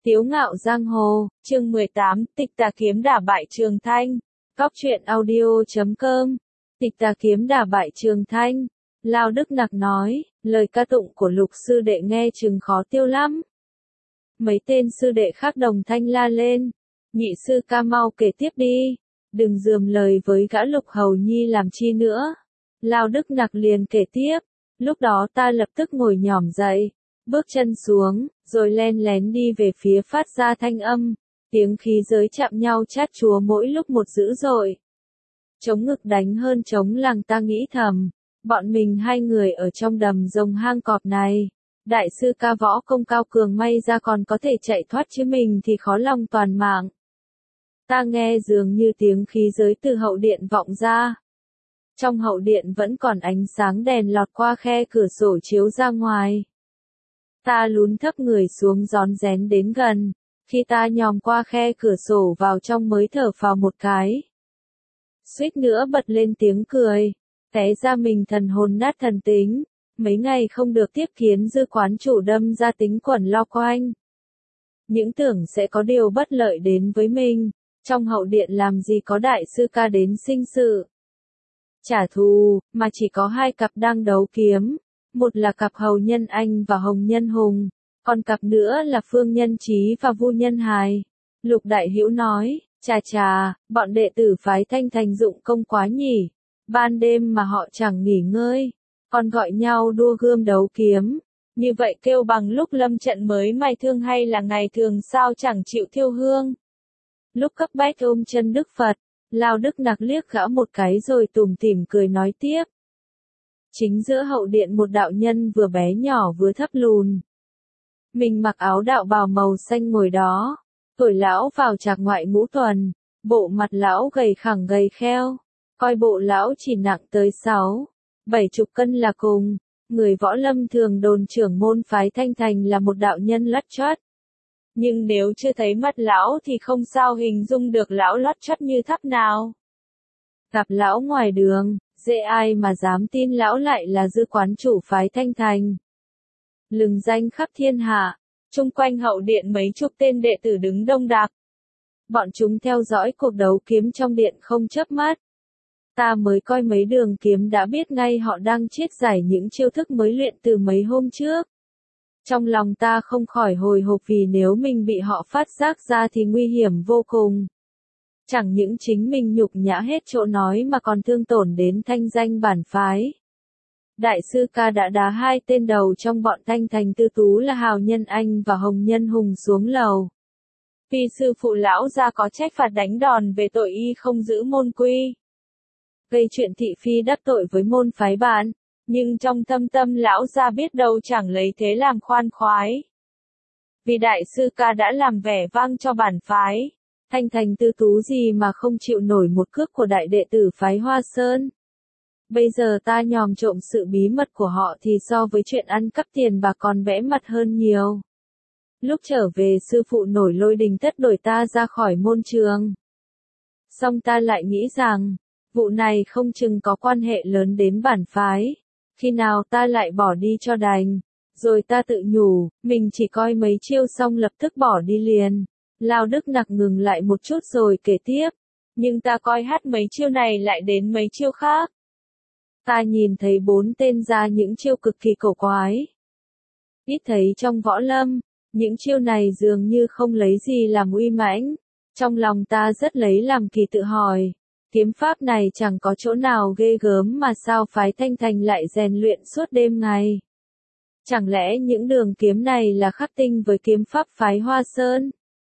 Tiếu ngạo giang hồ, chương 18, Tịch Tà Kiếm đả bại Trường Thanh. Góc truyện audio.com. Tịch Tà Kiếm đả bại Trường Thanh. Lao Đức Nặc nói, lời ca tụng của Lục sư đệ nghe chừng khó tiêu lắm. Mấy tên sư đệ khác đồng thanh la lên. Nhị sư ca mau kể tiếp đi. Đừng rườm lời với gã Lục Hầu Nhi làm chi nữa. Lao Đức Nặc liền kể tiếp. Lúc đó ta lập tức ngồi nhỏm dậy. Bước chân xuống, rồi len lén đi về phía phát ra thanh âm, tiếng khí giới chạm nhau chát chúa mỗi lúc một dữ dội. Chống ngực đánh hơn chống làng, ta nghĩ thầm, bọn mình hai người ở trong đầm rồng hang cọp này. Đại sư ca võ công cao cường may ra còn có thể chạy thoát chứ mình thì khó lòng toàn mạng. Ta nghe dường như tiếng khí giới từ hậu điện vọng ra. Trong hậu điện vẫn còn ánh sáng đèn lọt qua khe cửa sổ chiếu ra ngoài. Ta lún thấp người xuống rón rén đến gần, khi ta nhòm qua khe cửa sổ vào trong mới thở phào một cái. Suýt nữa bật lên tiếng cười, té ra mình thần hồn nát thần tính, mấy ngày không được tiếp kiến dư quán chủ đâm ra tính quẩn lo quanh. Những tưởng sẽ có điều bất lợi đến với mình, trong hậu điện làm gì có đại sư ca đến sinh sự. Trả thù, mà chỉ có hai cặp đang đấu kiếm. Một là cặp Hầu Nhân Anh và Hồng Nhân Hùng, còn cặp nữa là Phương Nhân Chí và Vu Nhân Hài. Lục Đại Hữu nói, chà, bọn đệ tử phái Thanh Thành dụng công quá nhỉ, ban đêm mà họ chẳng nghỉ ngơi, còn gọi nhau đua gươm đấu kiếm, như vậy kêu bằng lúc lâm trận mới mai thương hay là ngày thường sao chẳng chịu thiêu hương. Lúc cấp bách ôm chân Đức Phật, Lao Đức Nặc liếc gã một cái rồi tủm tỉm cười nói tiếp. Chính giữa hậu điện một đạo nhân vừa bé nhỏ vừa thấp lùn. Mình mặc áo đạo bào màu xanh ngồi đó, tuổi lão vào trạc ngoại ngũ tuần, bộ mặt lão gầy khẳng gầy kheo, coi bộ lão chỉ nặng tới 60 cân là cùng, người võ lâm thường đồn trưởng môn phái Thanh Thành là một đạo nhân lắt choắt. Nhưng nếu chưa thấy mắt lão thì không sao hình dung được lão lót chót như thắp nào. Gặp lão ngoài đường, dễ ai mà dám tin lão lại là dư quán chủ phái Thanh Thành. Lừng danh khắp thiên hạ, chung quanh hậu điện mấy chục tên đệ tử đứng đông đặc. Bọn chúng theo dõi cuộc đấu kiếm trong điện không chớp mắt. Ta mới coi mấy đường kiếm đã biết ngay họ đang triết giải những chiêu thức mới luyện từ mấy hôm trước. Trong lòng ta không khỏi hồi hộp vì nếu mình bị họ phát giác ra thì nguy hiểm vô cùng. Chẳng những chính mình nhục nhã hết chỗ nói mà còn thương tổn đến thanh danh bản phái. Đại sư ca đã đá hai tên đầu trong bọn Thanh Thành Tư Tú là Hào Nhân Anh và Hồng Nhân Hùng xuống lầu. Vì sư phụ lão gia có trách phạt đánh đòn về tội y không giữ môn quy. Gây chuyện thị phi đắc tội với môn phái bạn, nhưng trong thâm tâm lão gia biết đâu chẳng lấy thế làm khoan khoái. Vì đại sư ca đã làm vẻ vang cho bản phái. Thanh Thành Tư Tú gì mà không chịu nổi một cước của đại đệ tử phái Hoa Sơn. Bây giờ ta nhòm trộm sự bí mật của họ thì so với chuyện ăn cắp tiền bạc còn bẽ mặt hơn nhiều. Lúc trở về sư phụ nổi lôi đình tất đuổi ta ra khỏi môn trường. Xong ta lại nghĩ rằng, vụ này không chừng có quan hệ lớn đến bản phái. Khi nào ta lại bỏ đi cho đành. Rồi ta tự nhủ, mình chỉ coi mấy chiêu xong lập tức bỏ đi liền. Lao Đức Nặc ngừng lại một chút rồi kể tiếp. Nhưng ta coi hát mấy chiêu này lại đến mấy chiêu khác. Ta nhìn thấy 4 tên ra những chiêu cực kỳ cổ quái. Ít thấy trong võ lâm, những chiêu này dường như không lấy gì làm uy mãnh. Trong lòng ta rất lấy làm kỳ tự hỏi. Kiếm pháp này chẳng có chỗ nào ghê gớm mà sao phái Thanh Thành lại rèn luyện suốt đêm ngày. Chẳng lẽ những đường kiếm này là khắc tinh với kiếm pháp phái Hoa Sơn?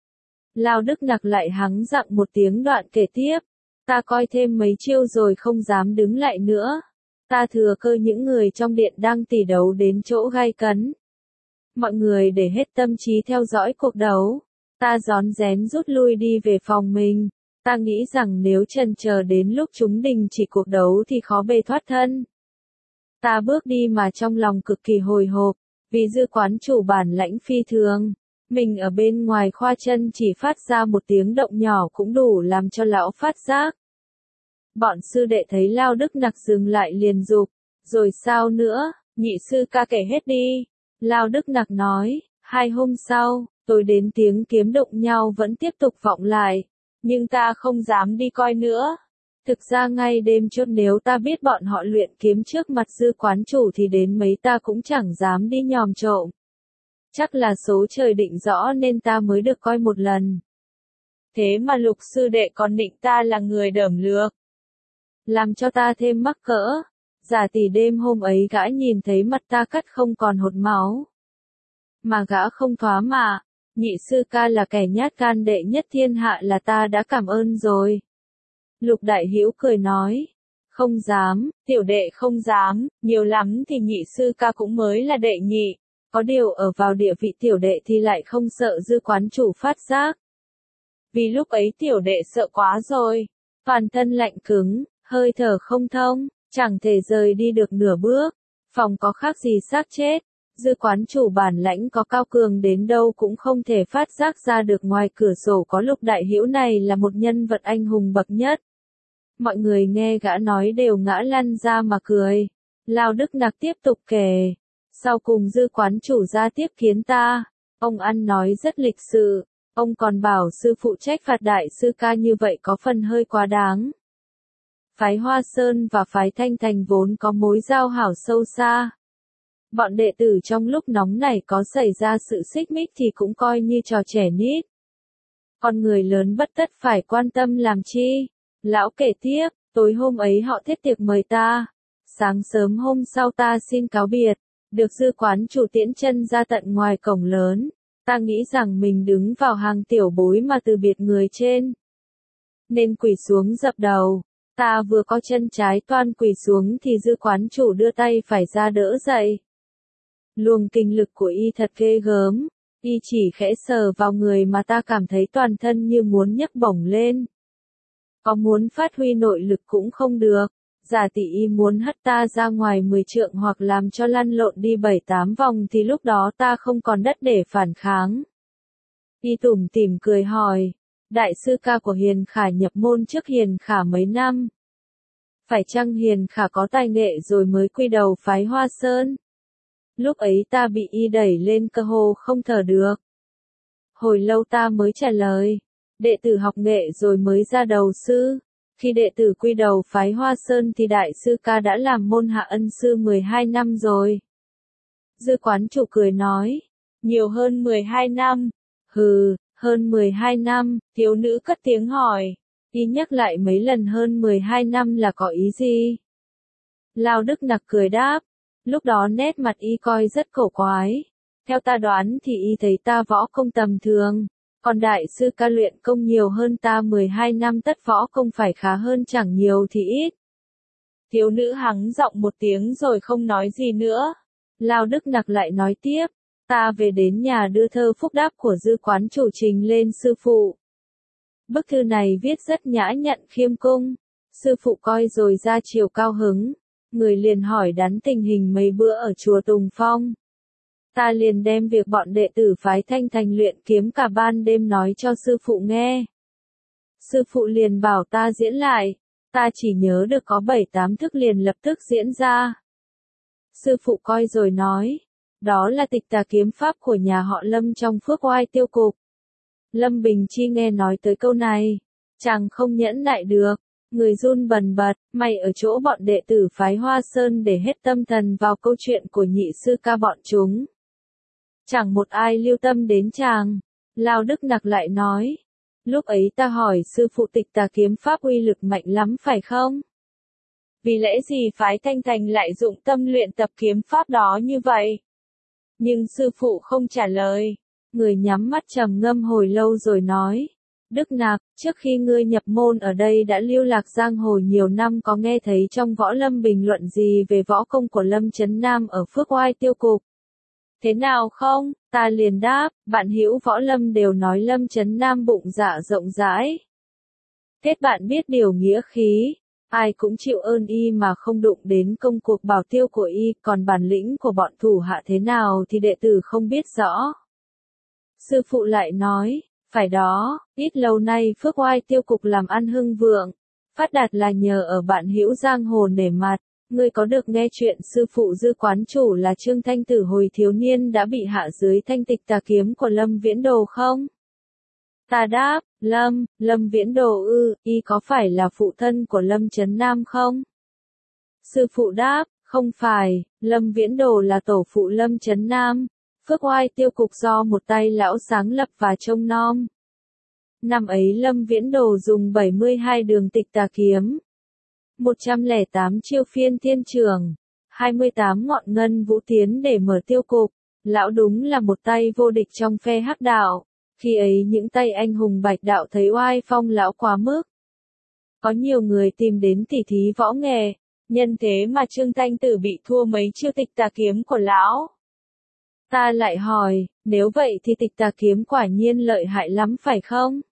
Lao Đức Nặc lại hắng giọng một tiếng đoạn kể tiếp. Ta coi thêm mấy chiêu rồi không dám đứng lại nữa. Ta thừa cơ những người trong điện đang tỉ đấu đến chỗ gai cấn. Mọi người để hết tâm trí theo dõi cuộc đấu. Ta rón rén rút lui đi về phòng mình. Ta nghĩ rằng nếu chần chờ đến lúc chúng đình chỉ cuộc đấu thì khó bề thoát thân. Ta bước đi mà trong lòng cực kỳ hồi hộp, vì dư quán chủ bản lãnh phi thường. Mình ở bên ngoài khoa chân chỉ phát ra một tiếng động nhỏ cũng đủ làm cho lão phát giác. Bọn sư đệ thấy Lao Đức Nặc dừng lại liền dục, rồi sao nữa, nhị sư ca kể hết đi. Lao Đức Nặc nói, 2 hôm sau, tôi đến tiếng kiếm đụng nhau vẫn tiếp tục vọng lại, nhưng ta không dám đi coi nữa. Thực ra ngay đêm chốt nếu ta biết bọn họ luyện kiếm trước mặt Dư quán chủ thì đến mấy ta cũng chẳng dám đi nhòm trộm. Chắc là số trời định rõ nên ta mới được coi một lần. Thế mà Lục sư đệ còn định ta là người đởm lược, làm cho ta thêm mắc cỡ. Giả tỷ đêm hôm ấy gã nhìn thấy mặt ta cắt không còn hột máu, mà gã không thoá mạ. Nhị sư ca là kẻ nhát gan đệ nhất thiên hạ là ta đã cảm ơn rồi. Lục đại hữu cười nói, không dám, tiểu đệ không dám, nhiều lắm thì nhị sư ca cũng mới là đệ nhị, có điều ở vào địa vị tiểu đệ thì lại không sợ Dư quán chủ phát giác. Vì lúc ấy tiểu đệ sợ quá rồi, toàn thân lạnh cứng, hơi thở không thông, chẳng thể rời đi được nửa bước, phòng có khác gì xác chết. Dư quán chủ bản lãnh có cao cường đến đâu cũng không thể phát giác ra được ngoài cửa sổ có Lục đại hữu này là một nhân vật anh hùng bậc nhất. Mọi người nghe gã nói đều ngã lăn ra mà cười. Lao Đức Nặc tiếp tục kể, sau cùng Dư quán chủ ra tiếp kiến ta, ông ăn nói rất lịch sự, ông còn bảo sư phụ trách phạt đại sư ca như vậy có phần hơi quá đáng. Phái Hoa Sơn và phái Thanh Thành vốn có mối giao hảo sâu xa. Bọn đệ tử trong lúc nóng này có xảy ra sự xích mích thì cũng coi như trò trẻ nít. Con người lớn bất tất phải quan tâm làm chi. Lão kể tiếp, tối hôm ấy họ thiết tiệc mời ta. Sáng sớm hôm sau ta xin cáo biệt, được Dư quán chủ tiễn chân ra tận ngoài cổng lớn. Ta nghĩ rằng mình đứng vào hàng tiểu bối mà từ biệt người trên, nên quỳ xuống dập đầu. Ta vừa có chân trái toan quỳ xuống thì Dư quán chủ đưa tay phải ra đỡ dậy. Luồng kinh lực của y thật ghê gớm, y chỉ khẽ sờ vào người mà ta cảm thấy toàn thân như muốn nhấc bổng lên. Có muốn phát huy nội lực cũng không được, giả tỷ y muốn hất ta ra ngoài 10 trượng hoặc làm cho lăn lộn đi 7-8 vòng thì lúc đó ta không còn đất để phản kháng. Y tủm tỉm cười hỏi, đại sư ca của Hiền Khả nhập môn trước Hiền Khả mấy năm? Phải chăng Hiền Khả có tài nghệ rồi mới quy đầu phái Hoa Sơn? Lúc ấy ta bị y đẩy lên cơ hồ không thở được. Hồi lâu ta mới trả lời, đệ tử học nghệ rồi mới ra đầu sư. Khi đệ tử quy đầu phái Hoa Sơn thì đại sư ca đã làm môn hạ ân sư 12 năm rồi. Dư quán chủ cười nói, nhiều hơn 12 năm. Hừ, hơn 12 năm, thiếu nữ cất tiếng hỏi. Y nhắc lại mấy lần hơn 12 năm là có ý gì? Lao Đức Nặc cười đáp, lúc đó nét mặt y coi rất cổ quái. Theo ta đoán thì y thấy ta võ công tầm thường, còn đại sư ca luyện công nhiều hơn ta 12 năm tất võ công phải khá hơn chẳng nhiều thì ít. Thiếu nữ hắng giọng một tiếng rồi không nói gì nữa. Lao Đức Nặc lại nói tiếp, ta về đến nhà đưa thơ phúc đáp của Dư quán chủ trình lên sư phụ. Bức thư này viết rất nhã nhặn khiêm cung, sư phụ coi rồi ra chiều cao hứng, người liền hỏi đắn tình hình mấy bữa ở chùa Tùng Phong. Ta liền đem việc bọn đệ tử phái Thanh Thành luyện kiếm cả ban đêm nói cho sư phụ nghe. Sư phụ liền bảo ta diễn lại, ta chỉ nhớ được có 7-8 thức liền lập tức diễn ra. Sư phụ coi rồi nói, đó là tịch tà kiếm pháp của nhà họ Lâm trong Phước Oai Tiêu Cục. Lâm Bình Chi nghe nói tới câu này, chàng không nhẫn nại được, người run bần bật, mày ở chỗ bọn đệ tử phái Hoa Sơn để hết tâm thần vào câu chuyện của nhị sư ca bọn chúng. Chẳng một ai lưu tâm đến chàng. Lao Đức Nặc lại nói, lúc ấy ta hỏi sư phụ tịch tà kiếm pháp uy lực mạnh lắm phải không? Vì lẽ gì phái Thanh Thành lại dụng tâm luyện tập kiếm pháp đó như vậy? Nhưng sư phụ không trả lời. Người nhắm mắt trầm ngâm hồi lâu rồi nói, Đức Nặc, trước khi ngươi nhập môn ở đây đã lưu lạc giang hồ nhiều năm, có nghe thấy trong Võ Lâm bình luận gì về võ công của Lâm Chấn Nam ở Phước Oai Tiêu Cục? Thế nào không? Ta liền đáp, bạn hữu Võ Lâm đều nói Lâm Chấn Nam bụng dạ rộng rãi. Kết bạn biết điều nghĩa khí, ai cũng chịu ơn y mà không đụng đến công cuộc bảo tiêu của y, còn bản lĩnh của bọn thủ hạ thế nào thì đệ tử không biết rõ. Sư phụ lại nói, phải đó, ít lâu nay Phước Oai Tiêu Cục làm ăn hưng vượng, phát đạt là nhờ ở bạn hữu giang hồ nể mặt, ngươi có được nghe chuyện sư phụ Dư quán chủ là Trương Thanh Tử hồi thiếu niên đã bị hạ dưới thanh tịch tà kiếm của Lâm Viễn Đồ không? Ta đáp, Lâm Viễn Đồ y có phải là phụ thân của Lâm Chấn Nam không? Sư phụ đáp, không phải, Lâm Viễn Đồ là tổ phụ Lâm Chấn Nam, Phước Oai tiêu cục do một tay lão sáng lập và trông nom. Năm ấy Lâm Viễn Đồ dùng 72 đường tịch tà kiếm, 108 chiêu phiên thiên trường, 28 ngọn ngân vũ tiến để mở tiêu cục. Lão đúng là một tay vô địch trong phe hắc đạo. Khi ấy những tay anh hùng bạch đạo thấy oai phong lão quá mức. Có nhiều người tìm đến tỉ thí võ nghệ, nhân thế mà Trương Thanh Tử bị thua mấy chiêu tịch tà kiếm của lão. Ta lại hỏi, nếu vậy thì tịch tà kiếm quả nhiên lợi hại lắm phải không?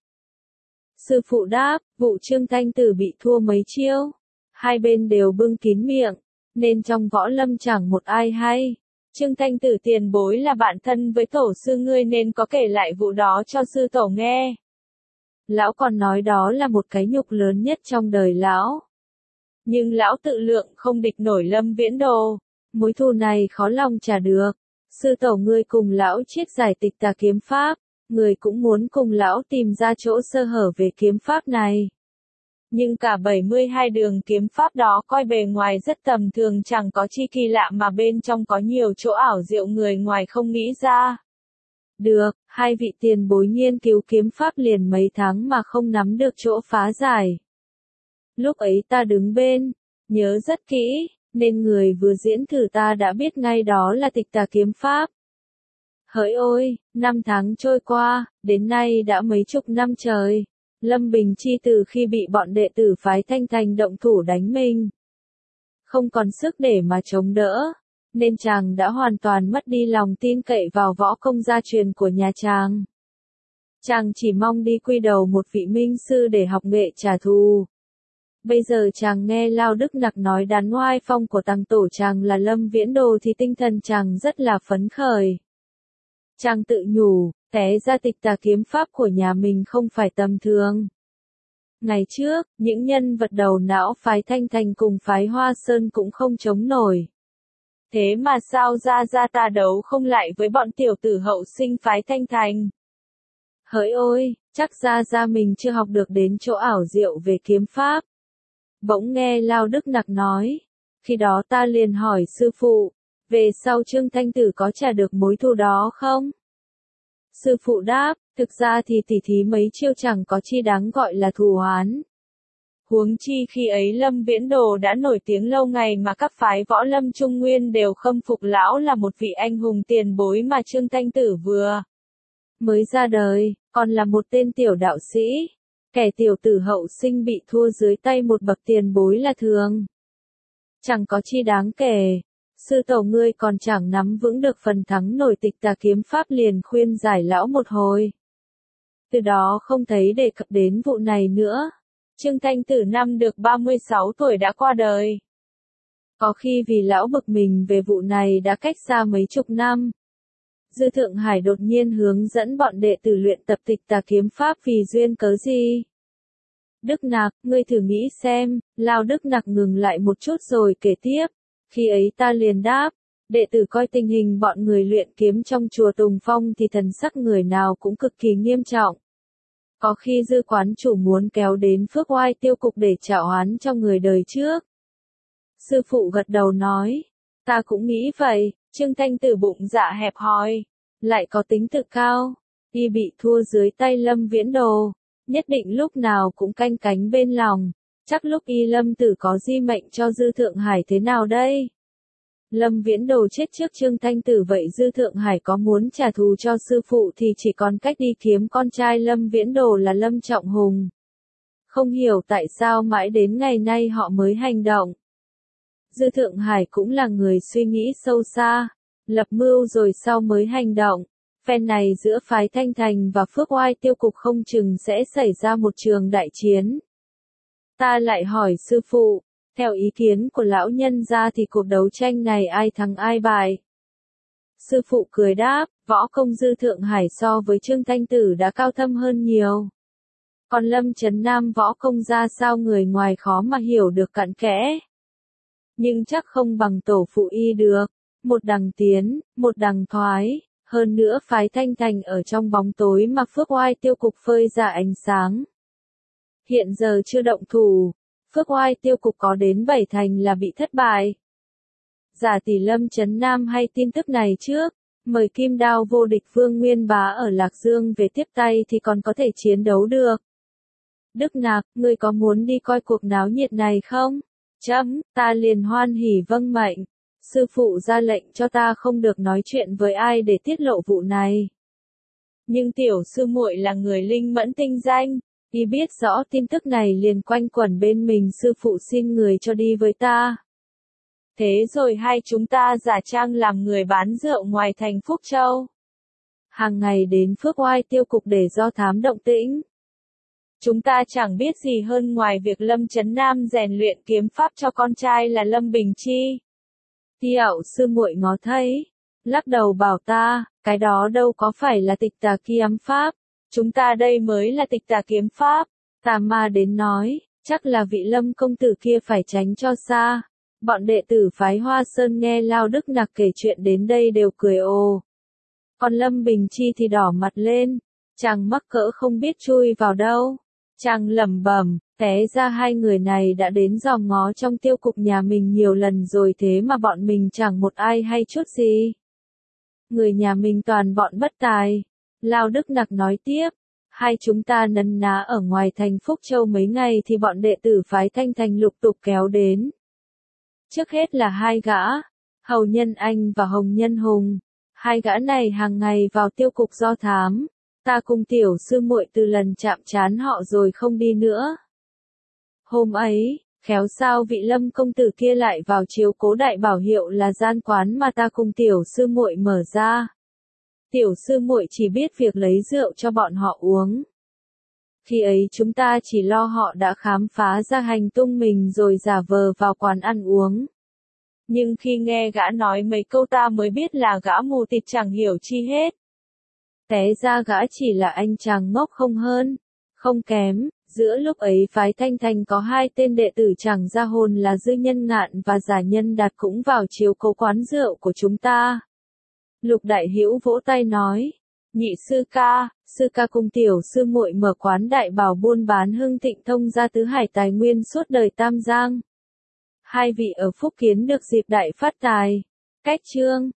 Sư phụ đáp, vụ Trương Thanh Tử bị thua mấy chiêu. Hai bên đều bưng kín miệng, nên trong võ lâm chẳng một ai hay. Trương Thanh Tử tiền bối là bạn thân với tổ sư ngươi nên có kể lại vụ đó cho sư tổ nghe. Lão còn nói đó là một cái nhục lớn nhất trong đời lão. Nhưng lão tự lượng không địch nổi Lâm Viễn Đồ. Mối thù này khó lòng trả được. Sư tổ ngươi cùng lão triết giải tịch tà kiếm pháp. Người cũng muốn cùng lão tìm ra chỗ sơ hở về kiếm pháp này. Nhưng cả 72 đường kiếm pháp đó coi bề ngoài rất tầm thường chẳng có chi kỳ lạ mà bên trong có nhiều chỗ ảo diệu người ngoài không nghĩ ra. Được, hai vị tiền bối nghiên cứu kiếm pháp liền mấy tháng mà không nắm được chỗ phá giải. Lúc ấy ta đứng bên, nhớ rất kỹ, nên người vừa diễn thử ta đã biết ngay đó là tịch tà kiếm pháp. Hỡi ôi, 5 tháng trôi qua, đến nay đã mấy chục năm trời. Lâm Bình Chi từ khi bị bọn đệ tử phái Thanh Thành động thủ đánh mình, không còn sức để mà chống đỡ, nên chàng đã hoàn toàn mất đi lòng tin cậy vào võ công gia truyền của nhà chàng. Chàng chỉ mong đi quy đầu một vị minh sư để học nghệ trả thù. Bây giờ chàng nghe Lao Đức Nặc nói đàn oai phong của tăng tổ chàng là Lâm Viễn Đồ thì tinh thần chàng rất là phấn khởi. Chàng tự nhủ, té ra tịch tà kiếm pháp của nhà mình không phải tầm thường. Ngày trước, những nhân vật đầu não phái Thanh Thành cùng phái Hoa Sơn cũng không chống nổi. Thế mà sao ra ta đấu không lại với bọn tiểu tử hậu sinh phái Thanh Thành? Hỡi ôi, chắc ra mình chưa học được đến chỗ ảo diệu về kiếm pháp. Bỗng nghe Lao Đức Nặc nói. Khi đó ta liền hỏi sư phụ, về sau Trương Thanh Tử có trả được mối thù đó không? Sư phụ đáp, thực ra thì tỉ thí mấy chiêu chẳng có chi đáng gọi là thù oán. Huống chi khi ấy Lâm Viễn Đồ đã nổi tiếng lâu ngày mà các phái võ lâm Trung Nguyên đều khâm phục lão là một vị anh hùng tiền bối mà Trương Thanh Tử vừa mới ra đời, còn là một tên tiểu đạo sĩ. Kẻ tiểu tử hậu sinh bị thua dưới tay một bậc tiền bối là thường. Chẳng có chi đáng kể. Sư tổ ngươi còn chẳng nắm vững được phần thắng nổi tịch tà kiếm pháp liền khuyên giải lão một hồi. Từ đó không thấy đề cập đến vụ này nữa. Trương Thanh Tử năm được 36 tuổi đã qua đời. Có khi vì lão bực mình về vụ này đã cách xa mấy chục năm. Dư Thượng Hải đột nhiên hướng dẫn bọn đệ tử luyện tập tịch tà kiếm pháp vì duyên cớ gì? Đức Nặc, ngươi thử nghĩ xem. Lao Đức Nặc ngừng lại một chút rồi kể tiếp. Khi ấy ta liền đáp, đệ tử coi tình hình bọn người luyện kiếm trong chùa Tùng Phong thì thần sắc người nào cũng cực kỳ nghiêm trọng. Có khi Dư quán chủ muốn kéo đến Phước Oai tiêu cục để trả oán cho người đời trước. Sư phụ gật đầu nói, ta cũng nghĩ vậy. Trương Thanh Tử bụng dạ hẹp hòi, lại có tính tự cao, y bị thua dưới tay Lâm Viễn Đồ, nhất định lúc nào cũng canh cánh bên lòng. Chắc lúc y Lâm Tử có di mệnh cho Dư Thượng Hải thế nào đây? Lâm Viễn Đồ chết trước Trương Thanh Tử vậy Dư Thượng Hải có muốn trả thù cho sư phụ thì chỉ còn cách đi kiếm con trai Lâm Viễn Đồ là Lâm Trọng Hùng. Không hiểu tại sao mãi đến ngày nay họ mới hành động. Dư Thượng Hải cũng là người suy nghĩ sâu xa, lập mưu rồi sau mới hành động. Phen này giữa phái Thanh Thành và Phước Oai tiêu cục không chừng sẽ xảy ra một trường đại chiến. Ta lại hỏi sư phụ, theo ý kiến của lão nhân gia thì cuộc đấu tranh này ai thắng ai bại? Sư phụ cười đáp, võ công Dư Thượng Hải so với Trương Thanh Tử đã cao thâm hơn nhiều. Còn Lâm Chấn Nam võ công ra sao người ngoài khó mà hiểu được cặn kẽ. nhưng chắc không bằng tổ phụ y được. Một đằng tiến, một đằng thoái, hơn nữa phái Thanh Thành ở trong bóng tối mà Phước Oai tiêu cục phơi ra ánh sáng. Hiện giờ chưa động thủ, Phước Oai tiêu cục có đến 7 thành là bị thất bại. Giả tỷ Lâm Trấn Nam hay tin tức này trước, mời Kim Đao vô địch Vương Nguyên Bá ở Lạc Dương về tiếp tay thì còn có thể chiến đấu được. Đức Nạc, ngươi có muốn đi coi cuộc náo nhiệt này không? Chấm, ta liền hoan hỉ vâng mệnh. Sư phụ ra lệnh cho ta không được nói chuyện với ai để tiết lộ vụ này. Nhưng tiểu sư muội là người linh mẫn tinh danh, y biết rõ tin tức này liền quanh quẩn bên mình, sư phụ xin người cho đi với ta. Thế rồi hai chúng ta giả trang làm người bán rượu ngoài thành Phúc Châu. Hàng ngày đến Phước Oai tiêu cục để do thám động tĩnh. Chúng ta chẳng biết gì hơn ngoài việc Lâm Trấn Nam rèn luyện kiếm pháp cho con trai là Lâm Bình Chi. Tiểu sư muội ngó thấy, lắc đầu bảo ta, cái đó đâu có phải là tịch tà kiếm pháp, chúng ta đây mới là tịch tà kiếm pháp. Tà ma đến nói, chắc là vị Lâm công tử kia phải tránh cho xa. Bọn đệ tử phái Hoa Sơn nghe Lao Đức Nặc kể chuyện đến đây đều cười ồ. Còn Lâm Bình Chi thì đỏ mặt lên, chàng mắc cỡ không biết chui vào đâu. Chàng lẩm bẩm, té ra hai người này đã đến dòm ngó trong tiêu cục nhà mình nhiều lần rồi, thế mà bọn mình chẳng một ai hay chút gì. Người nhà mình toàn bọn bất tài. Lao Đức Nặc nói tiếp, hai chúng ta nấn ná ở ngoài thành Phúc Châu mấy ngày thì bọn đệ tử phái Thanh Thành lục tục kéo đến. Trước hết là hai gã, Hầu Nhân Anh và Hồng Nhân Hùng. Hai gã này hàng ngày vào tiêu cục do thám. Ta cùng tiểu sư muội từ lần chạm trán họ rồi không đi nữa. Hôm ấy, khéo sao vị Lâm công tử kia lại vào chiếu cố đại bảo hiệu là gian quán mà ta cùng tiểu sư muội mở ra. Tiểu sư muội chỉ biết việc lấy rượu cho bọn họ uống. Khi ấy chúng ta chỉ lo họ đã khám phá ra hành tung mình rồi giả vờ vào quán ăn uống. Nhưng khi nghe gã nói mấy câu ta mới biết là gã mù tịt chẳng hiểu chi hết. Té ra gã chỉ là anh chàng ngốc không hơn, không kém. Giữa lúc ấy phái Thanh Thành có hai tên đệ tử chẳng ra hồn là Dư Nhân Ngạn và Giả Nhân Đạt cũng vào chiếu cố quán rượu của chúng ta. Lục Đại Hữu vỗ tay nói, nhị sư ca cùng tiểu sư muội mở quán đại bảo buôn bán hưng thịnh thông ra tứ hải tài nguyên suốt đời Tam Giang. Hai vị ở Phúc Kiến được dịp đại phát tài. Cách chương